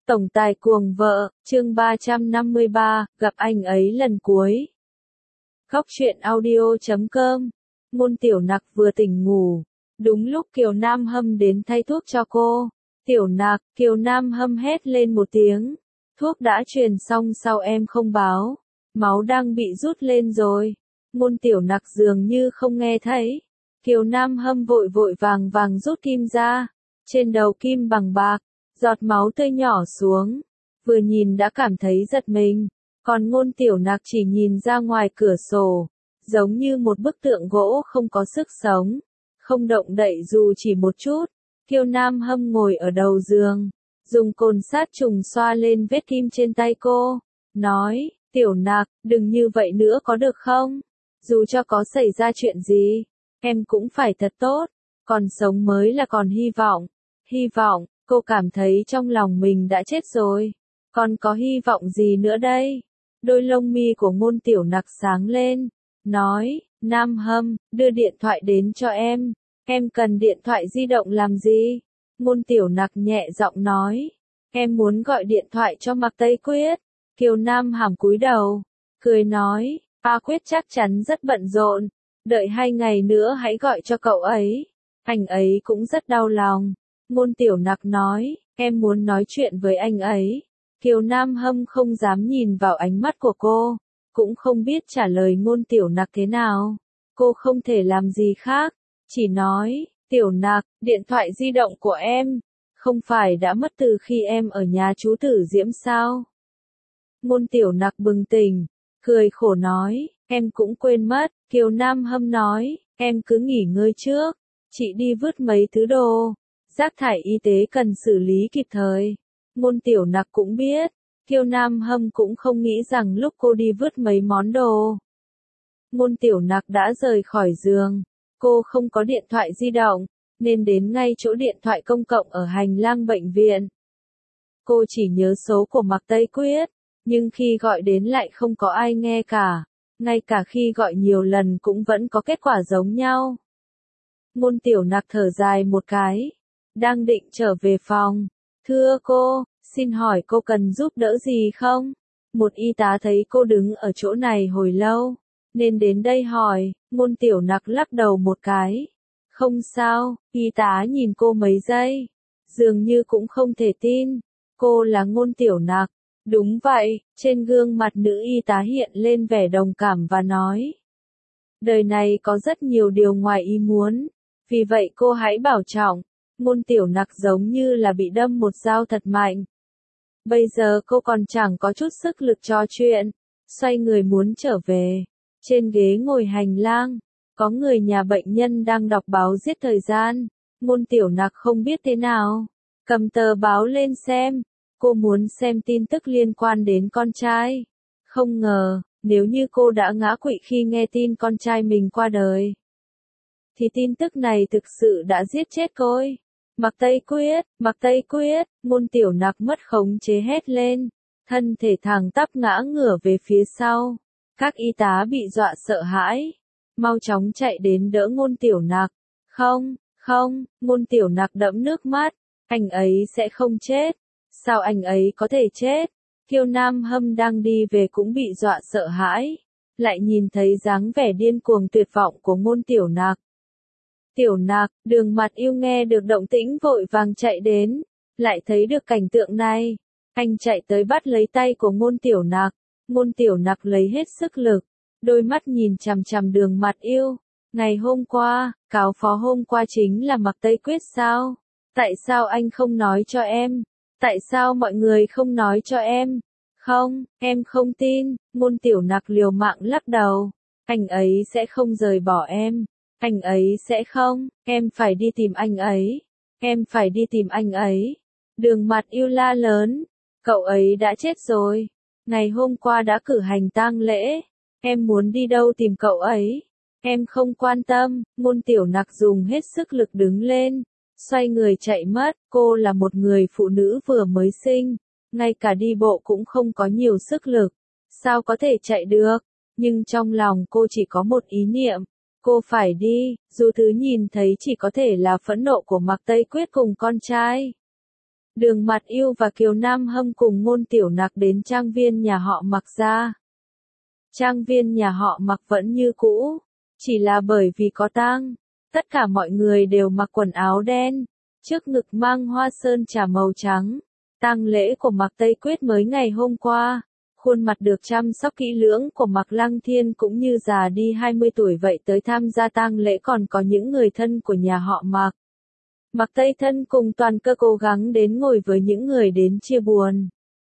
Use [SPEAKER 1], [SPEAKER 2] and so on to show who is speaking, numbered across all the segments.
[SPEAKER 1] Tổng tài cuồng vợ, chương 353, gặp anh ấy lần cuối. Góc truyện audio.com. Ngôn Tiểu Nặc vừa tỉnh ngủ. Đúng lúc Kiều Nam Hâm đến thay thuốc cho cô. Tiểu Nặc, Kiều Nam Hâm hét lên một tiếng. Thuốc đã truyền xong sao em không báo? Máu đang bị rút lên rồi. Ngôn Tiểu Nặc dường như không nghe thấy. Kiều Nam Hâm vội vội vàng vàng rút kim ra. Trên đầu kim bằng bạc. Giọt máu tươi nhỏ xuống, vừa nhìn đã cảm thấy giật mình, còn Ngôn Tiểu Nặc chỉ nhìn ra ngoài cửa sổ, giống như một bức tượng gỗ không có sức sống, không động đậy dù chỉ một chút. Kiều Nam Hâm ngồi ở đầu giường, dùng cồn sát trùng xoa lên vết kim trên tay cô, nói, Tiểu Nặc, đừng như vậy nữa có được không? Dù cho có xảy ra chuyện gì, em cũng phải thật tốt, còn sống mới là còn hy vọng. Hy vọng. Cô cảm thấy trong lòng mình đã chết rồi. Còn có hy vọng gì nữa đây? Đôi lông mi của Ngôn Tiểu Nặc sáng lên. Nói, Nam Hâm, đưa điện thoại đến cho em. Em cần điện thoại di động làm gì? Ngôn Tiểu Nặc nhẹ giọng nói. Em muốn gọi điện thoại cho Mạc Tây Quyết. Kiều Nam Hàm cúi đầu. Cười nói, A Quyết chắc chắn rất bận rộn. Đợi 2 ngày nữa hãy gọi cho cậu ấy. Anh ấy cũng rất đau lòng. Ngôn Tiểu Nặc nói, em muốn nói chuyện với anh ấy. Kiều Nam Hâm không dám nhìn vào ánh mắt của cô, cũng không biết trả lời Ngôn Tiểu Nặc thế nào. Cô không thể làm gì khác, chỉ nói, Tiểu Nặc, điện thoại di động của em, không phải đã mất từ khi em ở nhà chú Tử Diễm sao? Ngôn Tiểu Nặc bừng tỉnh, cười khổ nói, em cũng quên mất. Kiều Nam Hâm nói, em cứ nghỉ ngơi trước, chị đi vứt mấy thứ đồ. Rác thải y tế cần xử lý kịp thời. Ngôn Tiểu Nặc cũng biết, Kiều Nam Hâm cũng không nghĩ rằng lúc cô đi vứt mấy món đồ. Ngôn Tiểu Nặc đã rời khỏi giường, cô không có điện thoại di động, nên đến ngay chỗ điện thoại công cộng ở hành lang bệnh viện. Cô chỉ nhớ số của Mạc Tây Quyết, nhưng khi gọi đến lại không có ai nghe cả, ngay cả khi gọi nhiều lần cũng vẫn có kết quả giống nhau. Ngôn Tiểu Nặc thở dài một cái. Đang định trở về phòng. Thưa cô, xin hỏi cô cần giúp đỡ gì không? Một y tá thấy cô đứng ở chỗ này hồi lâu, nên đến đây hỏi. Ngôn Tiểu Nặc lắc đầu một cái. Không sao, y tá nhìn cô mấy giây. Dường như cũng không thể tin. Cô là Ngôn Tiểu Nặc. Đúng vậy, trên gương mặt nữ y tá hiện lên vẻ đồng cảm và nói. Đời này có rất nhiều điều ngoài ý muốn. Vì vậy cô hãy bảo trọng. Ngôn Tiểu Nặc giống như là bị đâm một dao thật mạnh. Bây giờ cô còn chẳng có chút sức lực trò chuyện. Xoay người muốn trở về. Trên ghế ngồi hành lang, có người nhà bệnh nhân đang đọc báo giết thời gian. Ngôn Tiểu Nặc không biết thế nào. Cầm tờ báo lên xem. Cô muốn xem tin tức liên quan đến con trai. Không ngờ, nếu như cô đã ngã quỵ khi nghe tin con trai mình qua đời, thì tin tức này thực sự đã giết chết cô ấy. Mạc Tây Quyết, Ngôn Tiểu Nặc mất khống chế hét lên, thân thể thẳng tắp ngã ngửa về phía sau. Các y tá bị dọa sợ hãi, mau chóng chạy đến đỡ Ngôn Tiểu Nặc. Không, Ngôn Tiểu Nặc đẫm nước mắt, anh ấy sẽ không chết. Sao anh ấy có thể chết? Kiều Nam Hâm đang đi về cũng bị dọa sợ hãi, lại nhìn thấy dáng vẻ điên cuồng tuyệt vọng của Ngôn Tiểu Nặc. Tiểu Nặc, Đường Mặt Yêu nghe được động tĩnh vội vàng chạy đến, lại thấy được cảnh tượng này. Anh chạy tới bắt lấy tay của Ngôn Tiểu Nặc. Ngôn Tiểu Nặc lấy hết sức lực, đôi mắt nhìn chằm chằm Đường Mặt Yêu. Ngày hôm qua, cáo phó hôm qua chính là Mạc Tây Quyết sao? Tại sao anh không nói cho em? Tại sao mọi người không nói cho em? Không, em không tin. Ngôn Tiểu Nặc liều mạng lắc đầu. Anh ấy sẽ không rời bỏ em. Anh ấy sẽ không, em phải đi tìm anh ấy. Em phải đi tìm anh ấy. Đường Mặt Yêu la lớn. Cậu ấy đã chết rồi. Ngày hôm qua đã cử hành tang lễ. Em muốn đi đâu tìm cậu ấy? Em không quan tâm. Ngôn Tiểu Nặc dùng hết sức lực đứng lên, xoay người chạy mất. Cô là một người phụ nữ vừa mới sinh, ngay cả đi bộ cũng không có nhiều sức lực. Sao có thể chạy được? Nhưng trong lòng cô chỉ có một ý niệm. Cô phải đi, dù thứ nhìn thấy chỉ có thể là phẫn nộ của Mạc Tây Quyết cùng con trai. Đường Mặt Yêu và Kiều Nam Hâm cùng Ngôn Tiểu Nặc đến trang viên nhà họ Mạc ra. Trang viên nhà họ Mạc vẫn như cũ, chỉ là bởi vì có tang, tất cả mọi người đều mặc quần áo đen, trước ngực mang hoa sơn trà màu trắng. Tang lễ của Mạc Tây Quyết mới ngày hôm qua, khuôn mặt được chăm sóc kỹ lưỡng của Mạc Lăng Thiên cũng như già đi 20 tuổi vậy tới tham gia tang lễ, còn có những người thân của nhà họ Mạc. Mạc Tây Thân cùng Toàn Cơ cố gắng đến ngồi với những người đến chia buồn.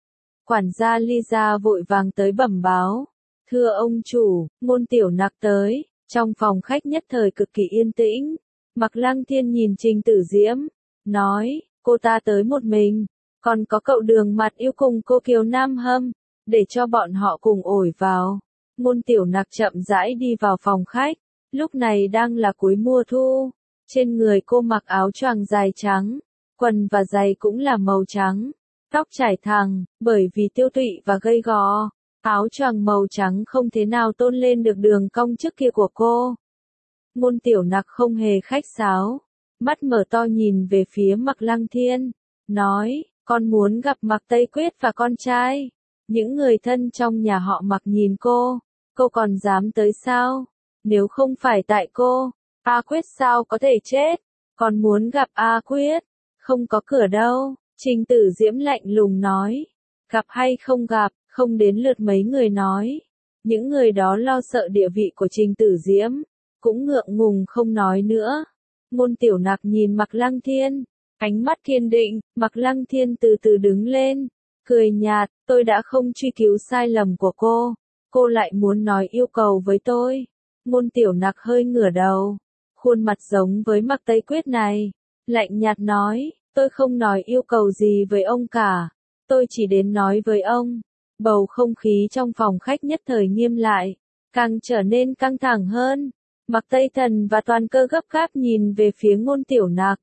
[SPEAKER 1] Quản gia Ly Gia vội vàng tới bẩm báo, thưa ông chủ, Ngôn Tiểu Nặc tới. Trong phòng khách nhất thời cực kỳ yên tĩnh, Mạc Lăng Thiên nhìn Trình Tử Diễm, nói, cô ta tới một mình, còn có cậu Đường Mặt Yêu cùng cô Kiều Nam Hâm, để cho bọn họ cùng ổi vào. Ngôn Tiểu Nặc chậm rãi đi vào phòng khách, lúc này đang là cuối mùa thu, trên người cô mặc áo choàng dài trắng, quần và giày cũng là màu trắng, tóc trải thẳng, bởi vì tiêu tụy và gầy gò. Áo choàng màu trắng không thế nào tôn lên được đường cong trước kia của cô. Ngôn Tiểu Nặc không hề khách sáo, mắt mở to nhìn về phía Mạc Lăng Thiên, nói, con muốn gặp Mạc Tây Quyết và con trai. Những người thân trong nhà họ Mạc nhìn cô còn dám tới sao? Nếu không phải tại cô, A Quyết sao có thể chết? Con muốn gặp A Quyết, không có cửa đâu. Trình Tử Diễm lạnh lùng nói, gặp hay không gặp, không đến lượt mấy người nói. Những người đó lo sợ địa vị của Trình Tử Diễm, cũng ngượng ngùng không nói nữa. Ngôn Tiểu Nặc nhìn Mạc Lăng Thiên, ánh mắt kiên định. Mạc Lăng Thiên từ từ đứng lên, cười nhạt, tôi đã không truy cứu sai lầm của cô lại muốn nói yêu cầu với tôi. Ngôn Tiểu Nặc hơi ngửa đầu, khuôn mặt giống với Mạc Tây Quyết này, lạnh nhạt nói, tôi không nói yêu cầu gì với ông cả, tôi chỉ đến nói với ông. Bầu không khí trong phòng khách nhất thời nghiêm lại, càng trở nên căng thẳng hơn. Mạc Tây Thần và Toàn Cơ gấp gáp nhìn về phía Ngôn Tiểu Nặc.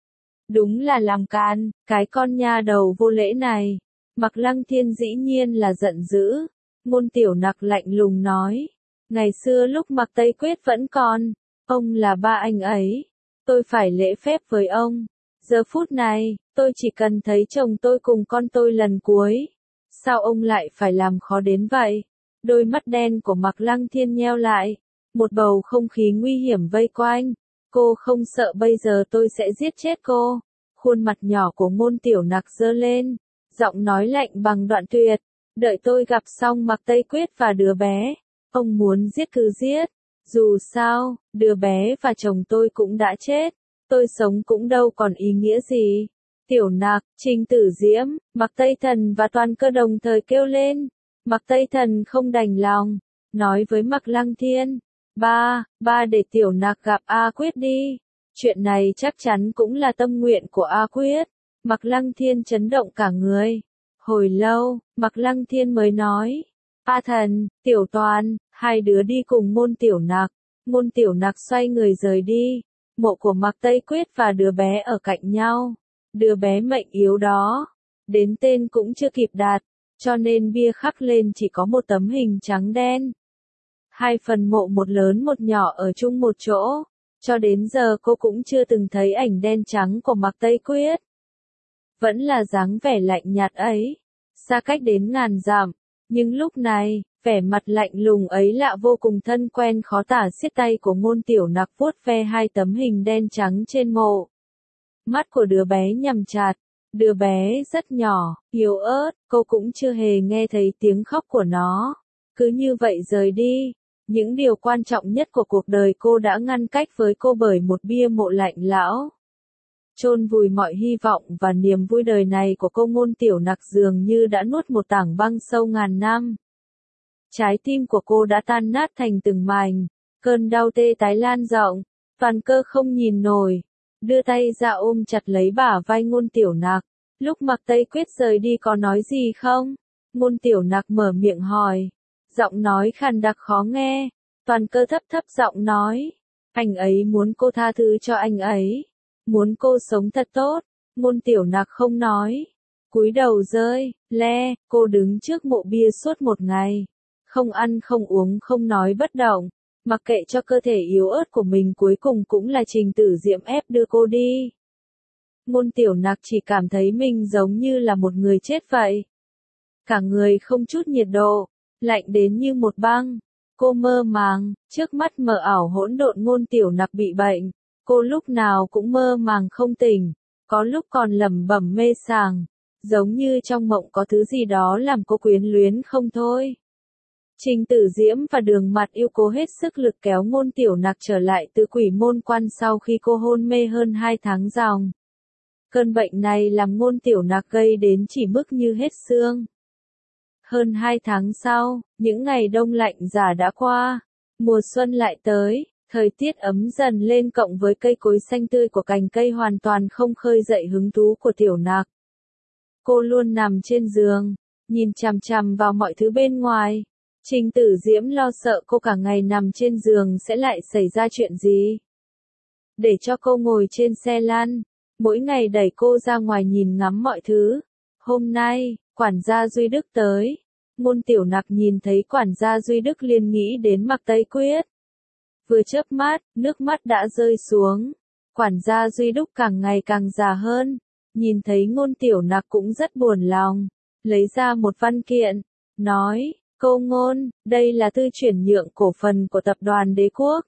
[SPEAKER 1] Đúng là làm càn, cái con nha đầu vô lễ này. Mạc Lăng Thiên dĩ nhiên là giận dữ. Ngôn Tiểu Nặc lạnh lùng nói, ngày xưa lúc Mạc Tây Quyết vẫn còn, ông là ba anh ấy, tôi phải lễ phép với ông. Giờ phút này, tôi chỉ cần thấy chồng tôi cùng con tôi lần cuối. Sao ông lại phải làm khó đến vậy? Đôi mắt đen của Mạc Lăng Thiên nheo lại, một bầu không khí nguy hiểm vây quanh. Cô không sợ bây giờ tôi sẽ giết chết cô? Khuôn mặt nhỏ của Ngôn Tiểu Nặc giơ lên, giọng nói lạnh bằng đoạn tuyệt, đợi tôi gặp xong Mạc Tây Quyết và đứa bé, ông muốn giết cứ giết, dù sao, đứa bé và chồng tôi cũng đã chết, tôi sống cũng đâu còn ý nghĩa gì. Tiểu Nặc, Trình Tử Diễm, Mạc Tây Thần và Toàn Cơ đồng thời kêu lên. Mạc Tây Thần không đành lòng, nói với Mạc Lăng Thiên, ba để Tiểu Nặc gặp A Quyết đi. Chuyện này chắc chắn cũng là tâm nguyện của A Quyết. Mạc Lăng Thiên chấn động cả người. Hồi lâu, Mạc Lăng Thiên mới nói, A Thần, Tiểu Toàn, hai đứa đi cùng Ngôn Tiểu Nặc. Ngôn Tiểu Nặc xoay người rời đi. Mộ của Mạc Tây Quyết và đứa bé ở cạnh nhau. Đứa bé mệnh yếu đó, đến tên cũng chưa kịp đạt, cho nên bia khắc lên chỉ có một tấm hình trắng đen. Hai phần mộ một lớn một nhỏ ở chung một chỗ, cho đến giờ cô cũng chưa từng thấy ảnh đen trắng của Mạc Tây Quyết. Vẫn là dáng vẻ lạnh nhạt ấy, xa cách đến ngàn dặm, nhưng lúc này, vẻ mặt lạnh lùng ấy lạ vô cùng thân quen khó tả. Siết tay của Ngôn Tiểu Nặc vuốt ve hai tấm hình đen trắng trên mộ. Mắt của đứa bé nhắm chặt, đứa bé rất nhỏ, yếu ớt, cô cũng chưa hề nghe thấy tiếng khóc của nó. Cứ như vậy rời đi, những điều quan trọng nhất của cuộc đời cô đã ngăn cách với cô bởi một bia mộ lạnh lão. Chôn vùi mọi hy vọng và niềm vui đời này của cô. Ngôn Tiểu Nặc dường như đã nuốt một tảng băng sâu ngàn năm. Trái tim của cô đã tan nát thành từng mảnh, cơn đau tê tái lan rộng, Toàn Cơ không nhìn nổi, đưa tay ra ôm chặt lấy bả vai Ngôn Tiểu Nặc. Lúc Mạc Tây Quyết rời đi có nói gì không? Ngôn Tiểu Nặc mở miệng hỏi, giọng nói khàn đặc khó nghe. Toàn Cơ thấp thấp giọng nói, anh ấy muốn cô tha thứ cho anh ấy, muốn cô sống thật tốt. Ngôn Tiểu Nặc không nói, cúi đầu rơi le. Cô đứng trước mộ bia suốt một ngày, không ăn không uống không nói bất động, mặc kệ cho cơ thể yếu ớt của mình. Cuối cùng cũng là Trình Tử Diễm ép đưa cô đi. Ngôn Tiểu Nặc chỉ cảm thấy mình giống như là một người chết vậy. Cả người không chút nhiệt độ, lạnh đến như một băng. Cô mơ màng, trước mắt mờ ảo hỗn độn. Ngôn Tiểu Nặc bị bệnh, cô lúc nào cũng mơ màng không tỉnh, có lúc còn lẩm bẩm mê sảng, giống như trong mộng có thứ gì đó làm cô quyến luyến không thôi. Trình Tử Diễm và Đường Mặt Yêu cố hết sức lực kéo Ngôn Tiểu Nặc trở lại từ Quỷ Môn Quan sau khi cô hôn mê hơn 2 tháng ròng. Cơn bệnh này làm Ngôn Tiểu Nặc gây đến chỉ mức như hết xương. Hơn 2 tháng sau, những ngày đông lạnh giá đã qua, mùa xuân lại tới, thời tiết ấm dần lên cộng với cây cối xanh tươi của cành cây hoàn toàn không khơi dậy hứng thú của Tiểu Nặc. Cô luôn nằm trên giường, nhìn chằm chằm vào mọi thứ bên ngoài. Trình Tử Diễm lo sợ cô cả ngày nằm trên giường sẽ lại xảy ra chuyện gì. Để cho cô ngồi trên xe lăn, mỗi ngày đẩy cô ra ngoài nhìn ngắm mọi thứ. Hôm nay, quản gia Duy Đức tới. Ngôn Tiểu Nặc nhìn thấy quản gia Duy Đức liền nghĩ đến Mạc Tây Quyết. Vừa chớp mắt, nước mắt đã rơi xuống. Quản gia Duy Đức càng ngày càng già hơn. Nhìn thấy Ngôn Tiểu Nặc cũng rất buồn lòng. Lấy ra một văn kiện, nói, cô Ngôn, đây là thư chuyển nhượng cổ phần của tập đoàn Đế Quốc.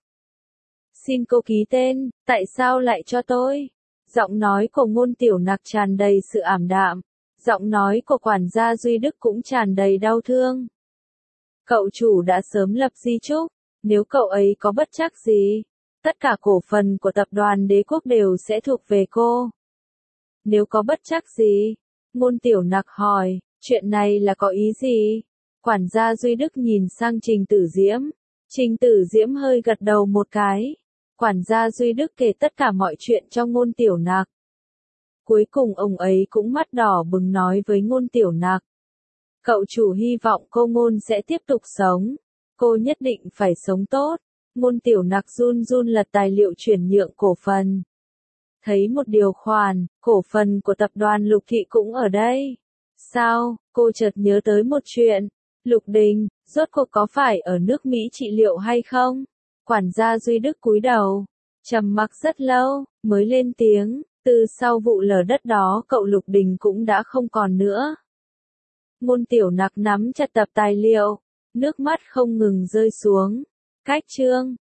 [SPEAKER 1] Xin cô ký tên, tại sao lại cho tôi? Giọng nói của Ngôn Tiểu Nặc tràn đầy sự ảm đạm. Giọng nói của quản gia Duy Đức cũng tràn đầy đau thương. Cậu chủ đã sớm lập di chúc, nếu cậu ấy có bất trắc gì, tất cả cổ phần của tập đoàn Đế Quốc đều sẽ thuộc về cô. Nếu có bất trắc gì? Ngôn Tiểu Nặc hỏi, chuyện này là có ý gì? Quản gia Duy Đức nhìn sang Trình Tử Diễm. Trình Tử Diễm hơi gật đầu một cái. Quản gia Duy Đức kể tất cả mọi chuyện cho Ngôn Tiểu Nặc. Cuối cùng ông ấy cũng mắt đỏ bừng nói với Ngôn Tiểu Nặc. Cậu chủ hy vọng cô Ngôn sẽ tiếp tục sống. Cô nhất định phải sống tốt. Ngôn Tiểu Nặc run run lật tài liệu chuyển nhượng cổ phần. Thấy một điều khoản, cổ phần của tập đoàn Lục Thị cũng ở đây. Sao, cô chợt nhớ tới một chuyện. Lục Đình, rốt cuộc có phải ở nước Mỹ trị liệu hay không? Quản gia Duy Đức cúi đầu, trầm mặc rất lâu, mới lên tiếng, từ sau vụ lở đất đó cậu Lục Đình cũng đã không còn nữa. Ngôn Tiểu Nặc nắm chặt tập tài liệu, nước mắt không ngừng rơi xuống. Cách chương